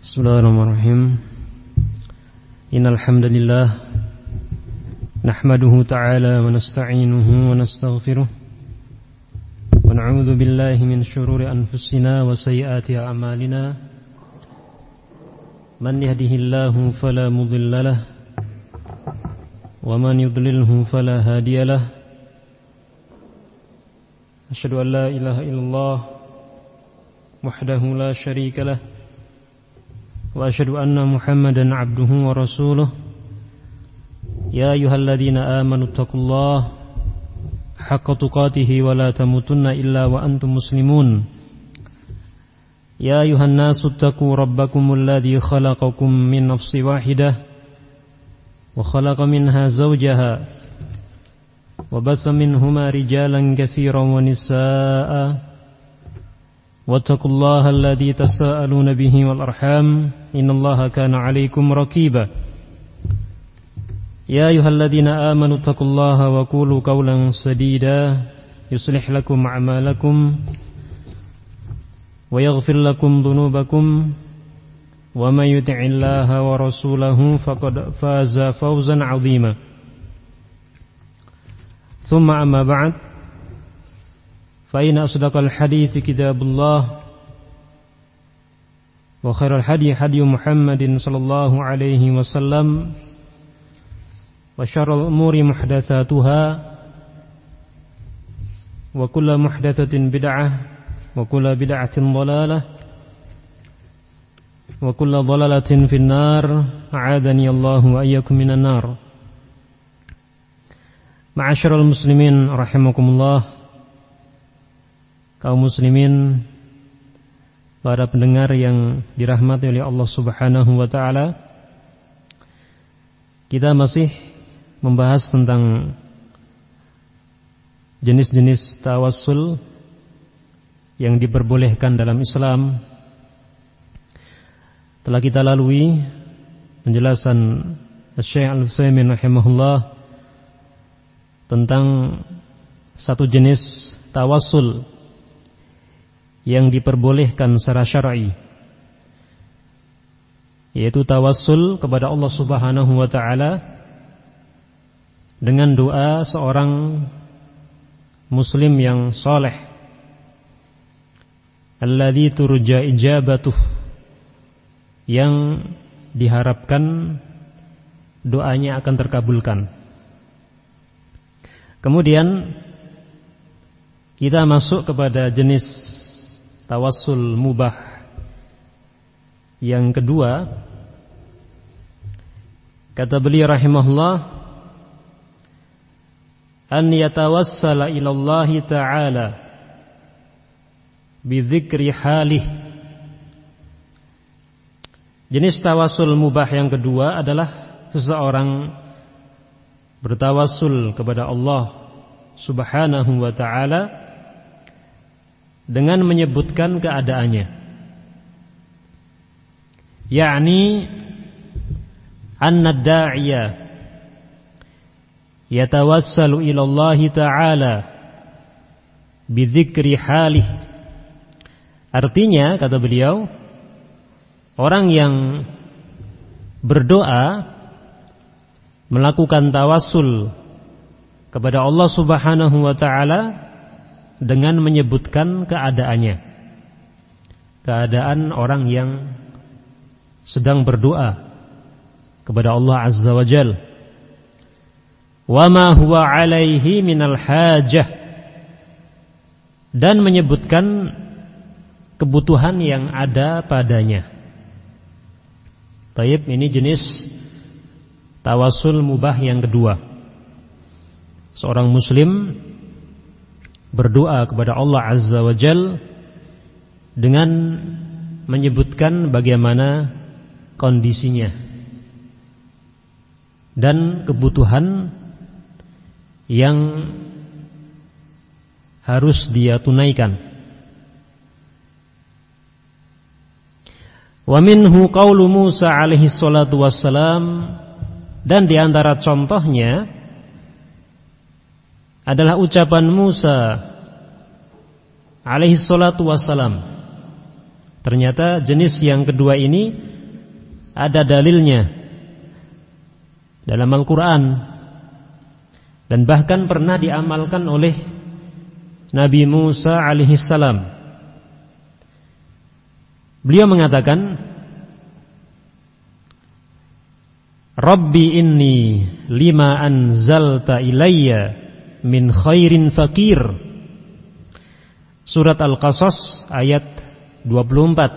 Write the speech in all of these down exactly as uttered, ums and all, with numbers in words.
Bismillahirrahmanirrahim. Innal hamdalillah nahmaduhu ta'ala wa nasta'inuhu wa nastaghfiruh wa na'udzu billahi min shururi anfusina wa sayyiati a'malina. Man yahdihillahu fala mudilla lahu wa man yudlilhu fala hadiya lahu. Asyhadu an la ilaha illallah wahdahu la syarika lahu wa asyhadu anna Muhammadan abduhu wa rasuluh. Ya ayyuhalladzina amanu taqullaha haqqa tuqatih wa la tamutunna illa wa antum muslimun. Ya ayyuhan nasu taqu rabbakumul ladzi khalaqakum min nafsin wahidah wa khalaqa minha zawjaha wa bassa minhuma rijalan katsiran wa nisaa'a. واتقوا الله الذي تساءلون به والأرحام إن الله كان عليكم رقيبا يا أيها الذين آمنوا اتقوا الله وقولوا قولا سديدا يصلح لكم أعمالكم ويغفر لكم ذنوبكم ومن يطع الله ورسوله فقد فاز فوزا عظيما ثم أما بعد فإن أصدق الحديث كتاب الله وخير الهدي هدي محمد صلى الله عليه وسلم وشر الأمور محدثاتها وكل محدثة بدعة وكل بدعة ضلالة وكل ضلالة في النار أعاذني الله وإياكم من النار. معاشر المسلمين رحمكم الله. Kaum muslimin, para pendengar yang dirahmati oleh Allah Subhanahu wa taala, kita masih membahas tentang jenis-jenis tawassul yang diperbolehkan dalam Islam. Telah kita lalui penjelasan Syekh Al-Utsaimin rahimahullah tentang satu jenis tawassul yang diperbolehkan secara syar'i, yaitu tawassul kepada Allah Subhanahu wa taala dengan doa seorang muslim yang saleh, alladzi turja ijabatuh, yang diharapkan doanya akan terkabulkan. Kemudian kita masuk kepada jenis tawassul mubah yang kedua. Kata beliau rahimahullah, an yatawassala ila Allah ta'ala bi dzikri halih. Jenis tawassul mubah yang kedua adalah seseorang bertawassul kepada Allah Subhanahu wa ta'ala dengan menyebutkan keadaannya, yakni anna ad-da'iya yatawassalu ila Allah ta'ala bi dzikri halih. Artinya, kata beliau, orang yang berdoa melakukan tawassul kepada Allah Subhanahu wa ta'ala dengan menyebutkan keadaannya, keadaan orang yang sedang berdoa kepada Allah Azza wa Jal, wa ma huwa alaihi minal hajah, dan menyebutkan kebutuhan yang ada padanya. Baik, ini jenis tawassul mubah yang kedua. Seorang muslim berdoa kepada Allah Azza wa Jal dengan menyebutkan bagaimana kondisinya dan kebutuhan yang harus dia tunaikan. Wa minhu qaulu Musa alaihi salatu wassalam, dan di antara contohnya adalah ucapan Musa alaihi salatu wassalam. Ternyata jenis yang kedua ini ada dalilnya dalam Al-Quran, dan bahkan pernah diamalkan oleh Nabi Musa alaihissalam. Beliau mengatakan, Rabbi inni lima anzalta ilayya min khairin fakir. Surat Al-Qasas ayat dua puluh empat.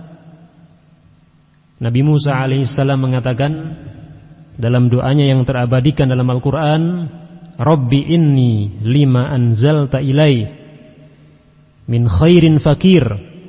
Nabi Musa alaihissalam mengatakan dalam doanya yang terabadikan dalam Al-Quran, Rabbi inni lima anzalta ilai min khairin fakir.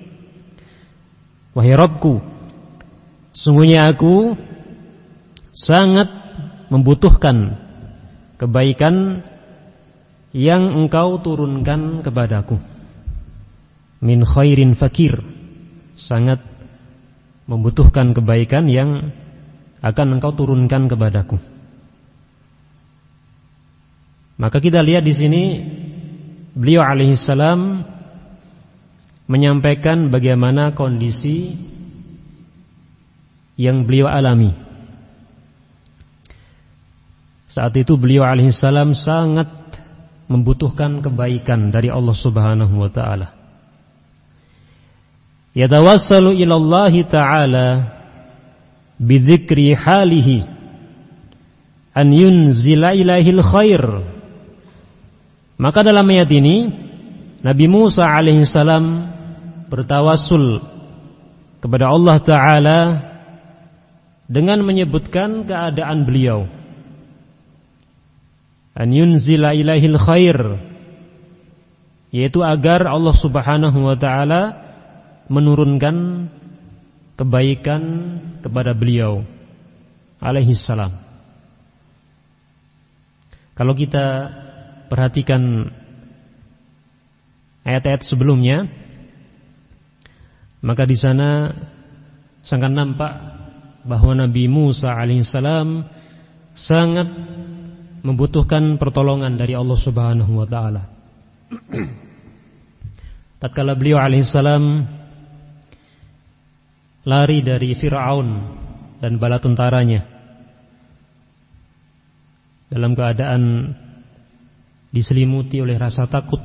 Wahai Rabbku, sungguhnya aku sangat membutuhkan kebaikan yang Engkau turunkan kepadaku. Min khairin fakir, sangat membutuhkan kebaikan yang akan Engkau turunkan kepadaku. Maka kita lihat di sini beliau alaihissalam menyampaikan bagaimana kondisi yang beliau alami. Saat itu beliau alaihissalam sangat membutuhkan kebaikan dari Allah Subhanahu wa taala. Yatawassalu ila Allah taala bidzikri halihi an yunzila ilaihil khair. Maka dalam ayat ini Nabi Musa alaihissalam bertawassul kepada Allah Ta'ala dengan menyebutkan keadaan beliau, an yunzila ilaihil khair, yaitu agar Allah Subhanahu wa Ta'ala menurunkan kebaikan kepada beliau alaihissalam. Kalau kita perhatikan ayat-ayat sebelumnya, maka di sana sangat nampak bahwa Nabi Musa alaihissalam sangat membutuhkan pertolongan dari Allah Subhanahu wa taala. Tatkala beliau alaihissalam lari dari Fir'aun dan bala tentaranya dalam keadaan diselimuti oleh rasa takut,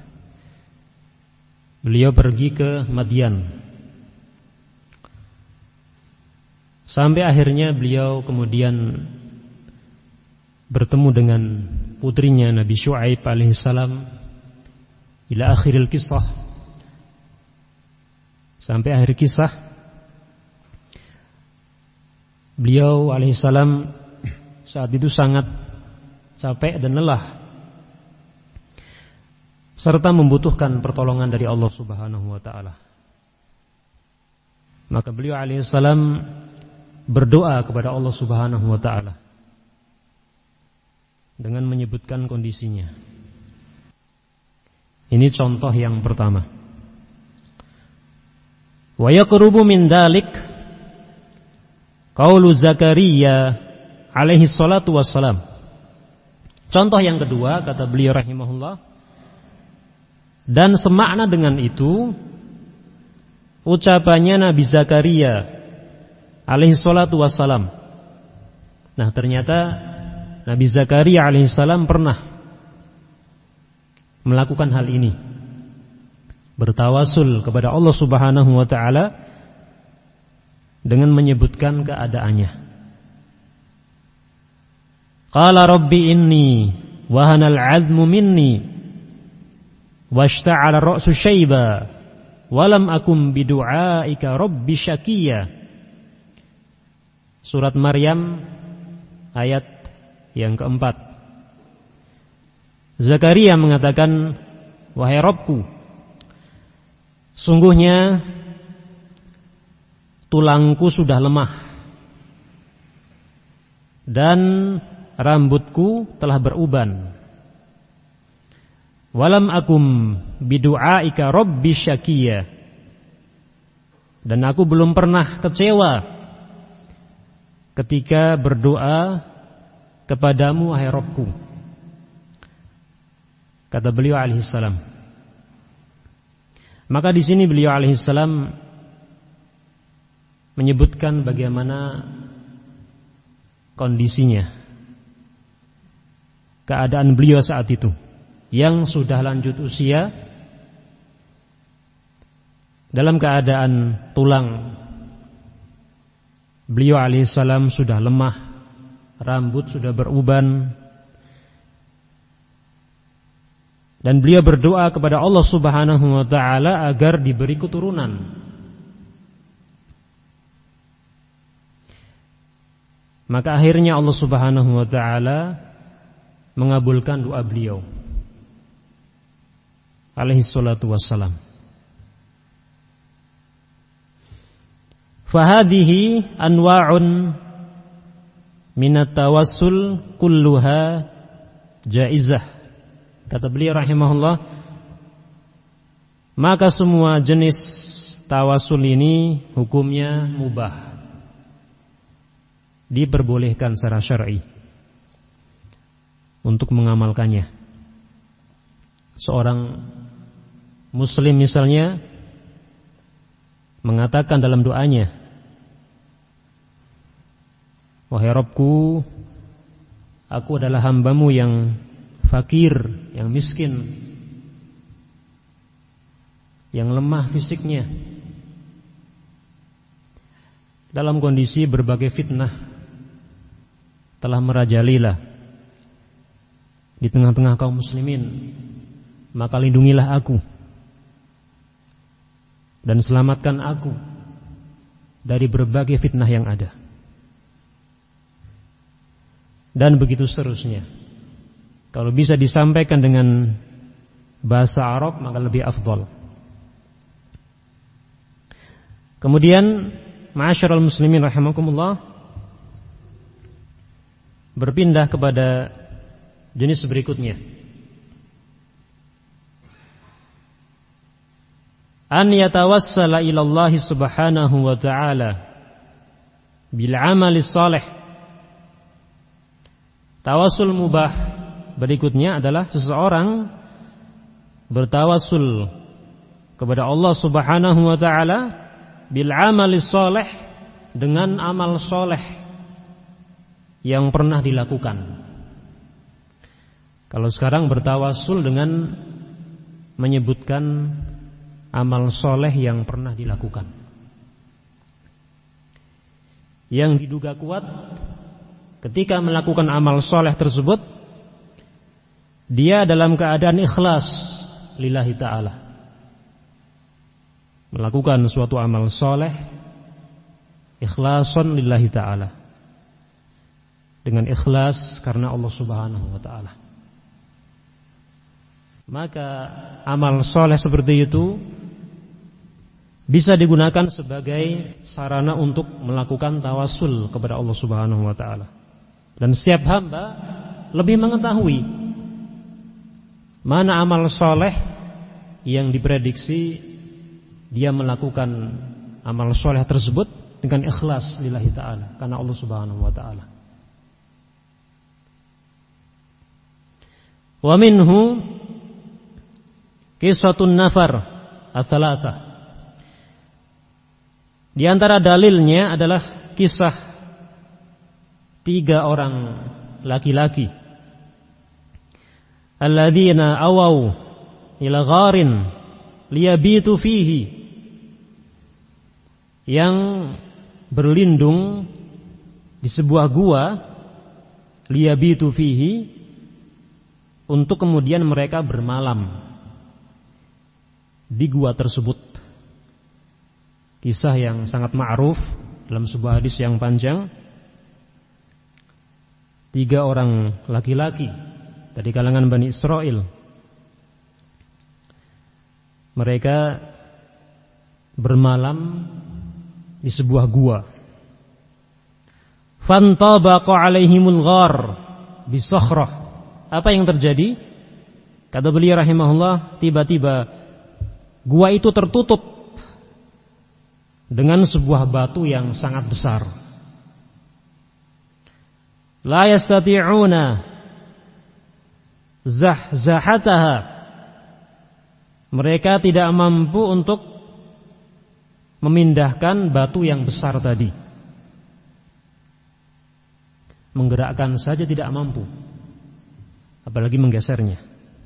beliau pergi ke Madian. Sampai akhirnya beliau kemudian bertemu dengan putrinya Nabi Syuaib alaihissalam ila akhiril kisah, sampai akhir kisah. Beliau alaihissalam saat itu sangat capek dan lelah, serta membutuhkan pertolongan dari Allah Subhanahu wa taala. Maka beliau alaihissalam berdoa kepada Allah Subhanahu wa taala dengan menyebutkan kondisinya. Ini contoh yang pertama. Wa yaqrubu min dalik qaulu Zakaria alaihi salatu wassalam. Contoh yang kedua, kata beliau rahimahullah, dan semakna dengan itu ucapannya Nabi Zakaria alaihi salatu wassalam. Nah, ternyata Nabi Zakaria alaihissalam pernah melakukan hal ini, bertawasul kepada Allah Subhanahu wa taala dengan menyebutkan keadaannya. Qala rabbi inni wahanal 'azmu minni washta'ala ra'su syaiba walam akum bidu'aika rabbi syakiyya. Surat Maryam ayat yang keempat. Zakaria mengatakan, wahai Rabbku, sungguhnya tulangku sudah lemah dan rambutku telah beruban. Walam akum bidu'aika rabbi syakiyya, dan aku belum pernah kecewa ketika berdoa kepadamu wahai Rabbku. Kata beliau alaihissalam. Maka di sini beliau alaihissalam menyebutkan bagaimana kondisinya, keadaan beliau saat itu yang sudah lanjut usia, dalam keadaan tulang beliau alaihissalam sudah lemah, rambut sudah beruban, dan beliau berdoa kepada Allah Subhanahu wa taala agar diberi keturunan. Maka akhirnya Allah Subhanahu wa taala mengabulkan doa beliau alaihi salatu wassalam. Fahadhihi anwa'un minat tawassul kulluha jaizah. Kata beliau rahimahullah, maka semua jenis tawasul ini hukumnya mubah, diperbolehkan secara syar'i untuk mengamalkannya. Seorang muslim misalnya mengatakan dalam doanya, wahai Rabbku, aku adalah hambamu yang fakir, yang miskin, yang lemah fisiknya, dalam kondisi berbagai fitnah telah merajalela di tengah-tengah kaum muslimin, maka lindungilah aku dan selamatkan aku dari berbagai fitnah yang ada. Dan begitu seterusnya. Kalau bisa disampaikan dengan bahasa Arab maka lebih afdal. Kemudian ma'asyiral muslimin rahimakumullah, berpindah kepada jenis berikutnya. An yatawassala ila Allah subhanahu wa ta'ala bil amali salih. Tawassul mubah berikutnya adalah seseorang bertawassul kepada Allah Subhanahu wa taala bil amali salih, dengan amal soleh yang pernah dilakukan. Kalau sekarang bertawassul dengan menyebutkan amal soleh yang pernah dilakukan, yang diduga kuat ketika melakukan amal soleh tersebut, dia dalam keadaan ikhlas lillahi ta'ala, melakukan suatu amal soleh ikhlason lillahi ta'ala, dengan ikhlas karena Allah Subhanahu wa ta'ala. Maka amal soleh seperti itu bisa digunakan sebagai sarana untuk melakukan tawassul kepada Allah Subhanahu wa ta'ala. Dan setiap hamba lebih mengetahui mana amal soleh yang diprediksi dia melakukan amal soleh tersebut dengan ikhlas lillahi ta'ala, karena Allah Subhanahu wa ta'ala. Wa minhu qissatun nafar ats-tsalatsah. Di antara dalilnya adalah kisah tiga orang laki-laki, alladzina awau ila gharin liyabitu fihi, yang berlindung di sebuah gua, liyabitu fihi, untuk kemudian mereka bermalam di gua tersebut. Kisah yang sangat ma'ruf dalam sebuah hadis yang panjang. Tiga orang laki-laki dari kalangan Bani Israel, mereka bermalam di sebuah gua. Fantabaqa alaihimul ghar bisakhrah. Apa yang terjadi? Kata beliau rahimahullah, tiba-tiba gua itu tertutup dengan sebuah batu yang sangat besar. La yastati'una zahzahataha. Mereka tidak mampu untuk memindahkan batu yang besar tadi. menggerakkan saja tidak mampu, apalagi menggesernya.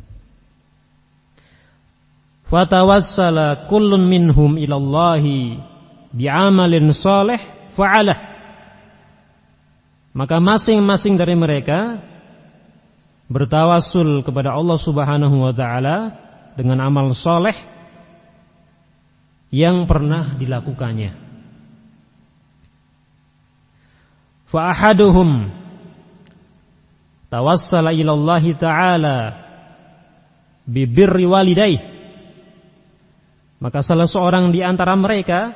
Fatawassala kullun minhum ilallahi bi'amalin salih fa'alah. Maka masing-masing dari mereka bertawassul kepada Allah Subhanahu wa taala dengan amal saleh yang pernah dilakukannya. Fa ahaduhum tawassala ila Allah taala bi birri walidayhi. Maka salah seorang di antara mereka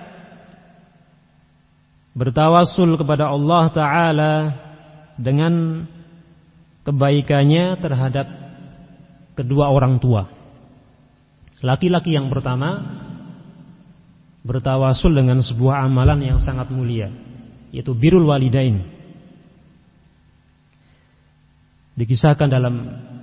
bertawassul kepada Allah taala dengan kebaikannya terhadap kedua orang tua. Laki-laki yang pertama bertawassul dengan sebuah amalan yang sangat mulia, yaitu birrul walidain. Dikisahkan dalam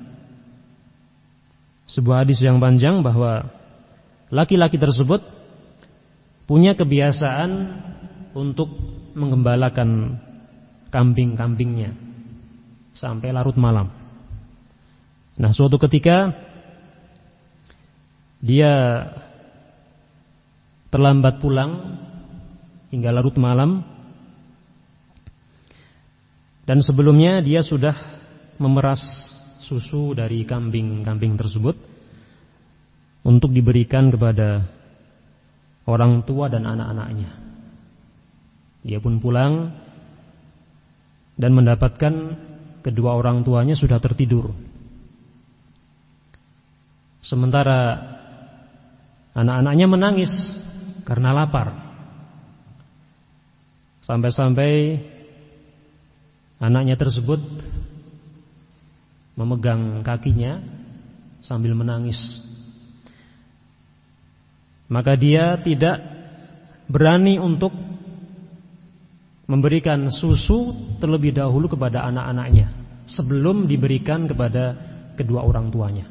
sebuah hadis yang panjang bahwa laki-laki tersebut punya kebiasaan untuk menggembalakan kambing-kambingnya sampai larut malam. Nah, suatu ketika dia terlambat pulang hingga larut malam, dan sebelumnya dia sudah memeras susu dari kambing-kambing tersebut untuk diberikan kepada orang tua dan anak-anaknya. Dia pun pulang dan mendapatkan kedua orang tuanya sudah tertidur. Sementara anak-anaknya menangis karena lapar. Sampai-sampai anaknya tersebut memegang kakinya sambil menangis. Maka dia tidak berani untuk memberikan susu terlebih dahulu kepada anak-anaknya sebelum diberikan kepada kedua orang tuanya.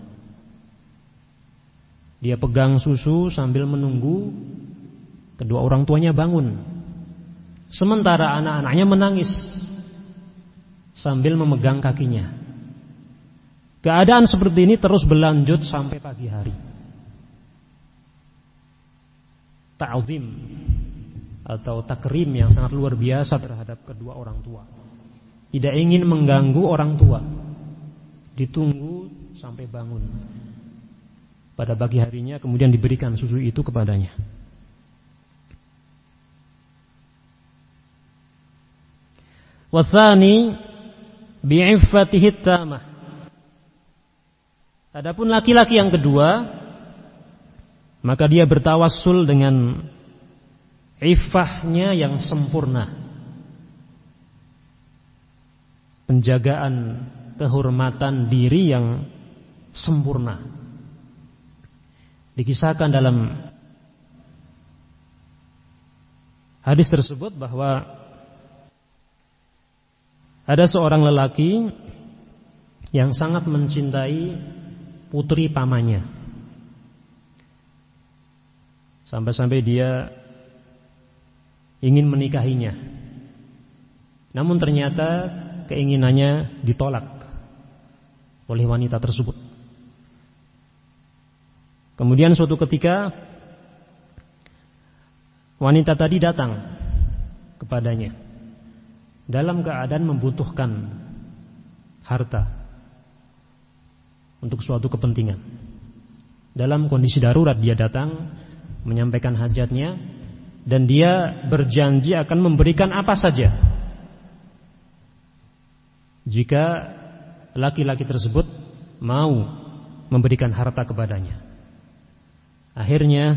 Dia pegang susu sambil menunggu kedua orang tuanya bangun. Sementara anak-anaknya menangis sambil memegang kakinya. Keadaan seperti ini terus berlanjut sampai pagi hari. Ta'zim atau takrim yang sangat luar biasa terhadap kedua orang tua. Tidak ingin mengganggu orang tua. Ditunggu sampai bangun. Pada pagi harinya kemudian diberikan susu itu kepadanya. Wasani bi'iffatihi tamah. Adapun laki-laki yang kedua, maka dia bertawassul dengan iffahnya yang sempurna, penjagaan kehormatan diri yang sempurna. Dikisahkan dalam hadis tersebut bahwa ada seorang lelaki yang sangat mencintai putri pamannya, sampai-sampai dia ingin menikahinya. Namun ternyata keinginannya ditolak oleh wanita tersebut. Kemudian suatu ketika wanita tadi datang kepadanya dalam keadaan membutuhkan harta untuk suatu kepentingan. Dalam kondisi darurat dia datang menyampaikan hajatnya, dan dia berjanji akan memberikan apa saja jika laki-laki tersebut mau memberikan harta kepadanya. Akhirnya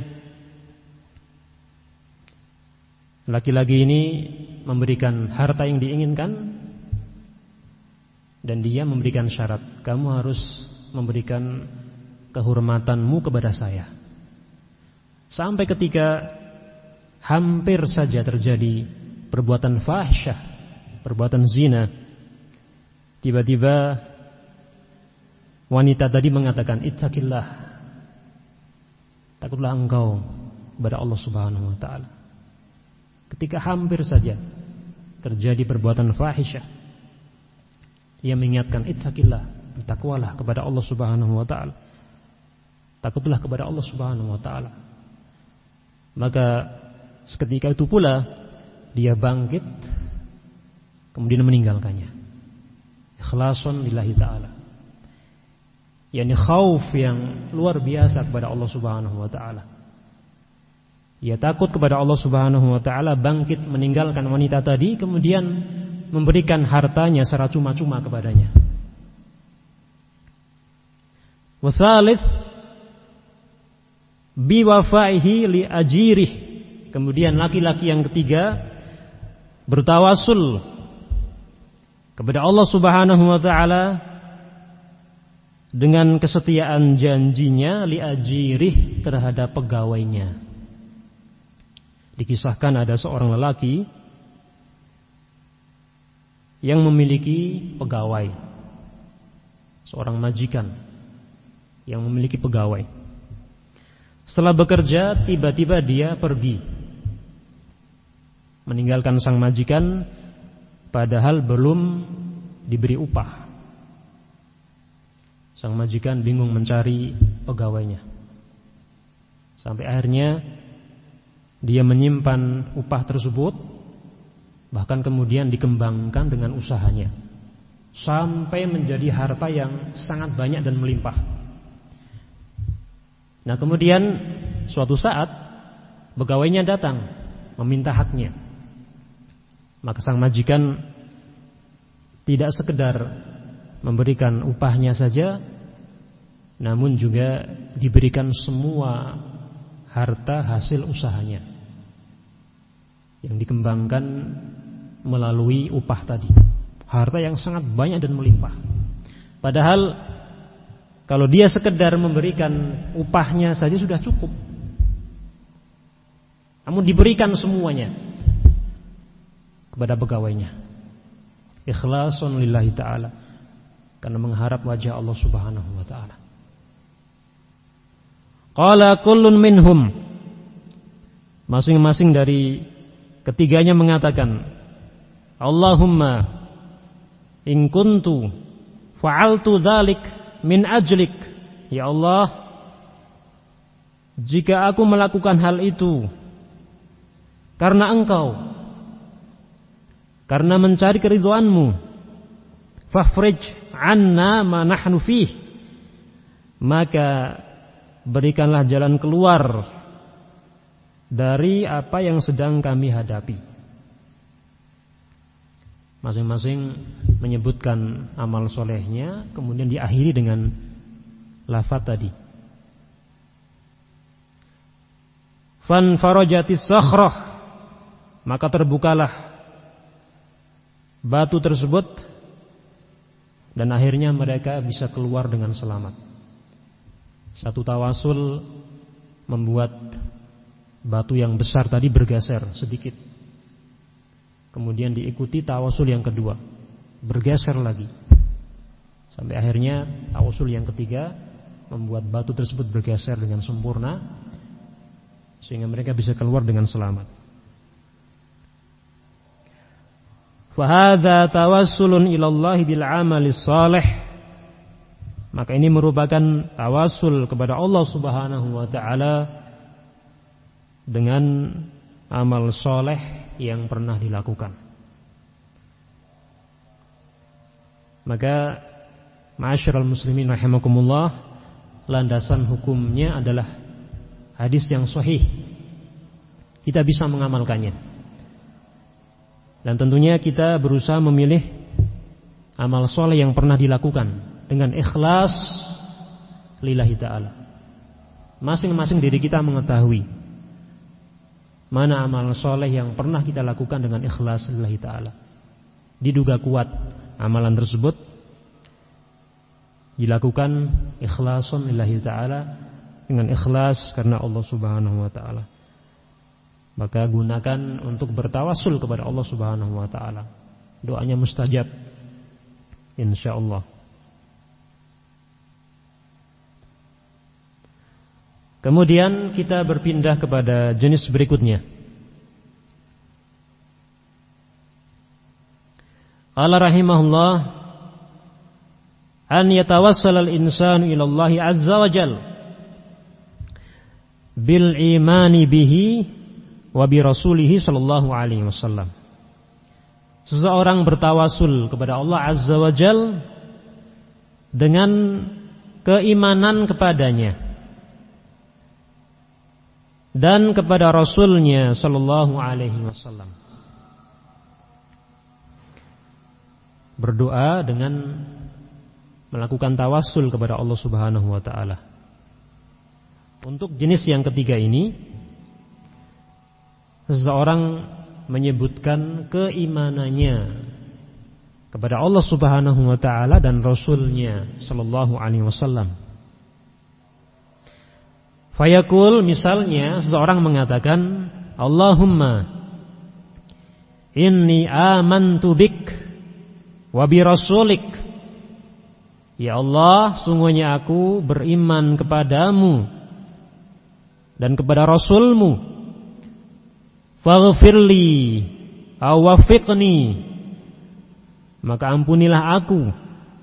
laki-laki ini memberikan harta yang diinginkan, dan dia memberikan syarat, kamu harus memberikan kehormatanmu kepada saya. Sampai ketika hampir saja terjadi perbuatan fahsyah, perbuatan zina, tiba-tiba wanita tadi mengatakan, ittaqillah, takutlah engkau kepada Allah Subhanahu wa taala. Ketika hampir saja terjadi perbuatan fahisyah, Ia mengingatkan, ittaqillah, bertakwalah kepada Allah Subhanahu wa taala. Takutlah kepada Allah Subhanahu wa taala. Maka seketika itu pula dia bangkit kemudian meninggalkannya. Ikhlason lillahi taala. Yani khauf yang luar biasa kepada Allah Subhanahu wa taala. Ia takut kepada Allah Subhanahu wa taala, bangkit meninggalkan wanita tadi, kemudian memberikan hartanya secara cuma-cuma kepadanya. Wasalis biwafaihi li ajirih. Kemudian laki-laki yang ketiga bertawasul kepada Allah Subhanahu wa taala dengan kesetiaan janjinya li ajirih terhadap pegawainya. Dikisahkan ada seorang lelaki yang memiliki pegawai, seorang majikan yang memiliki pegawai. Setelah bekerja, tiba-tiba dia pergi, meninggalkan sang majikan, padahal belum diberi upah. Sang majikan bingung mencari pegawainya, sampai akhirnya dia menyimpan upah tersebut, bahkan kemudian dikembangkan dengan usahanya, sampai menjadi harta yang sangat banyak dan melimpah. Nah kemudian suatu saat pegawainya datang meminta haknya. Maka sang majikan tidak sekedar memberikan upahnya saja, namun juga diberikan semua harta hasil usahanya yang dikembangkan melalui upah tadi. Harta yang sangat banyak dan melimpah. Padahal kalau dia sekedar memberikan upahnya saja sudah cukup, namun diberikan semuanya kepada pegawainya. Ikhlason lillahi ta'ala, karena mengharap wajah Allah Subhanahu wa ta'ala. Qala kullun minhum, masing-masing dari ketiganya mengatakan, Allahumma in kuntu fa'altu dzalik min ajlik. Ya Allah, jika aku melakukan hal itu karena Engkau, karena mencari keridhaanmu, fafrij anna ma nahnu fih, maka berikanlah jalan keluar dari apa yang sedang kami hadapi. Masing-masing menyebutkan amal solehnya, kemudian diakhiri dengan lafaz tadi. Fan farajatis sakhrah, maka terbukalah batu tersebut dan akhirnya mereka bisa keluar dengan selamat. Satu tawasul membuat batu yang besar tadi bergeser sedikit. Kemudian diikuti tawasul yang kedua, bergeser lagi. Sampai akhirnya tawasul yang ketiga membuat batu tersebut bergeser dengan sempurna, sehingga mereka bisa keluar dengan selamat. Fahadha tawassulun ilallahi bil amali salih. Maka ini merupakan tawasul kepada Allah Subhanahu wa ta'ala dengan amal soleh yang pernah dilakukan. Maka ma'asyiral muslimin rahimakumullah, landasan hukumnya adalah hadis yang sahih. Kita bisa mengamalkannya. Dan tentunya kita berusaha memilih amal soleh yang pernah dilakukan dengan ikhlas lillahi ta'ala. Masing-masing diri kita mengetahui mana amal soleh yang pernah kita lakukan dengan ikhlas lillahi ta'ala. Diduga kuat amalan tersebut dilakukan ikhlason lillahi ta'ala, dengan ikhlas karena Allah Subhanahu wa ta'ala. Maka gunakan untuk bertawasul kepada Allah Subhanahu wa ta'ala. Doanya mustajab insyaallah. Kemudian kita berpindah kepada jenis berikutnya. Qala rahimahullah, an yatawassal al-insanu ila Allah azza wa jalla bil imani bihi wa bi rasulih sallallahu alaihi wasallam. Seseorang bertawasul kepada Allah azza wa jalla dengan keimanan kepadanya dan kepada Rasulnya sallallahu alaihi wasallam. Berdoa dengan melakukan tawasul kepada Allah Subhanahu wa taala. Untuk jenis yang ketiga ini, seseorang menyebutkan keimanannya kepada Allah Subhanahu wa taala dan Rasulnya sallallahu alaihi wasallam. Fayaqul, misalnya seseorang mengatakan, Allahumma inni amantu bik wa bi rasulik. Ya Allah, sungguhnya aku beriman kepadamu dan kepada Rasulmu. Faghfirli aw wafiqni, maka ampunilah aku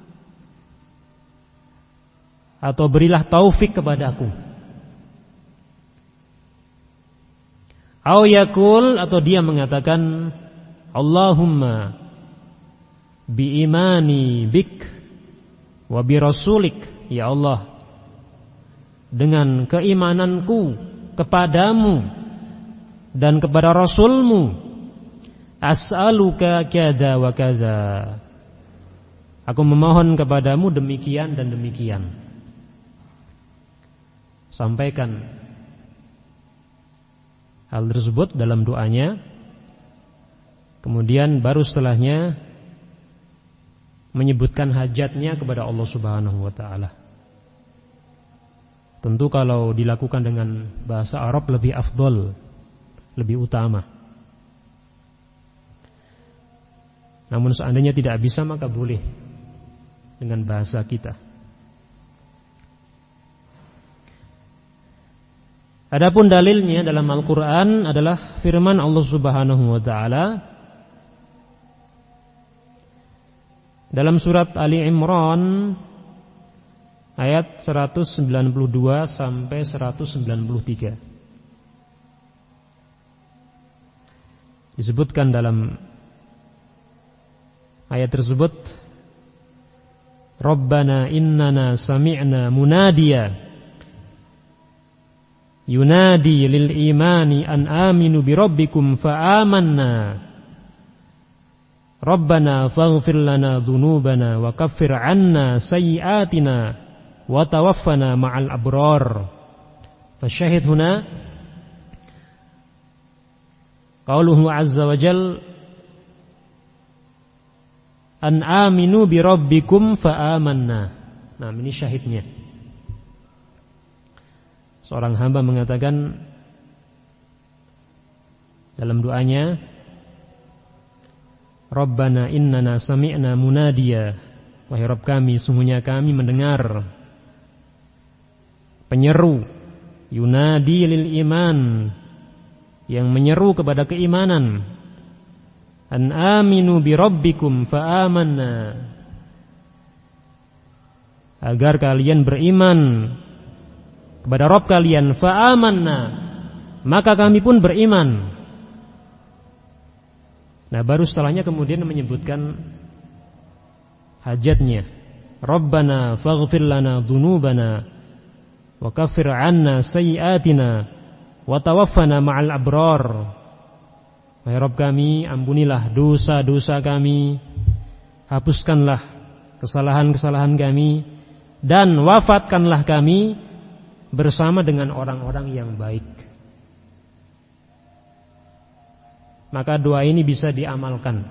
atau berilah taufik kepadaku. Aw yakul, atau dia mengatakan, Allahumma bi imani bik wa bi rasulik. Ya Allah, dengan keimananku kepadamu dan kepada Rasulmu, as'aluka kada wa kada, aku memohon kepadamu demikian dan demikian. Sampaikan hal tersebut dalam doanya. Kemudian baru setelahnya menyebutkan hajatnya kepada Allah Subhanahu wa taala. Tentu kalau dilakukan dengan bahasa Arab lebih afdol, lebih utama. Namun seandainya tidak bisa, maka boleh dengan bahasa kita. Adapun dalilnya dalam Al-Quran adalah firman Allah Subhanahu wa ta'ala dalam surat Ali Imran ayat seratus sembilan puluh dua sampai seratus sembilan puluh tiga. Disebutkan dalam ayat tersebut, Rabbana innana sami'na munadiya yunadi lil imani an aminu bi rabbikum fa amanna Rabbana faghfir lana dhunubana wa kaffir anna sayyiatina wa tawaffana ma'al abrar. Fasyahid huna qauluhu azza wa jal an aminu bi rabbikum fa amanna. Nah, ini syahidnya. Seorang hamba mengatakan dalam doanya, Rabbana innana sami'na munadiya, wahai Rabb kami, sungguhnya kami mendengar penyeru, yunadi lil iman, yang menyeru kepada keimanan, an aminu bi rabbikum fa amanna, agar kalian beriman kepada Rabb kalian, fa amanna, maka kami pun beriman. Nah, baru setelahnya kemudian menyebutkan hajatnya, Rabbana faghfir lana dhunubana wa kaffir anna sayyiatina wa tawaffana ma'al abrar. Wahai Rabb kami, ampunilah dosa-dosa kami, hapuskanlah kesalahan-kesalahan kami, dan wafatkanlah kami bersama dengan orang-orang yang baik. Maka doa ini bisa diamalkan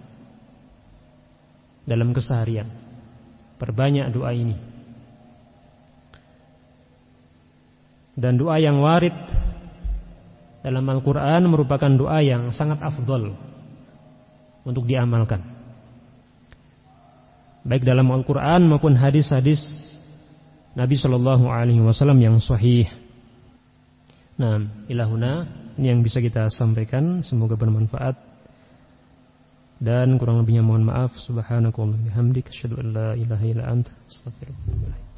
dalam keseharian. Perbanyak doa ini. Dan doa yang warid dalam Al-Quran merupakan doa yang sangat afdol untuk diamalkan, baik dalam Al-Quran maupun hadis-hadis Nabi Shallallahu Alaihi Wasallam yang sahih. Nah, ilahuna, ini yang bisa kita sampaikan. Semoga bermanfaat. Dan kurang lebihnya mohon maaf. Subhanakallahumma bihamdika asyhadu an la ilaha illa anta astaghfiruka wa atubu ilaik.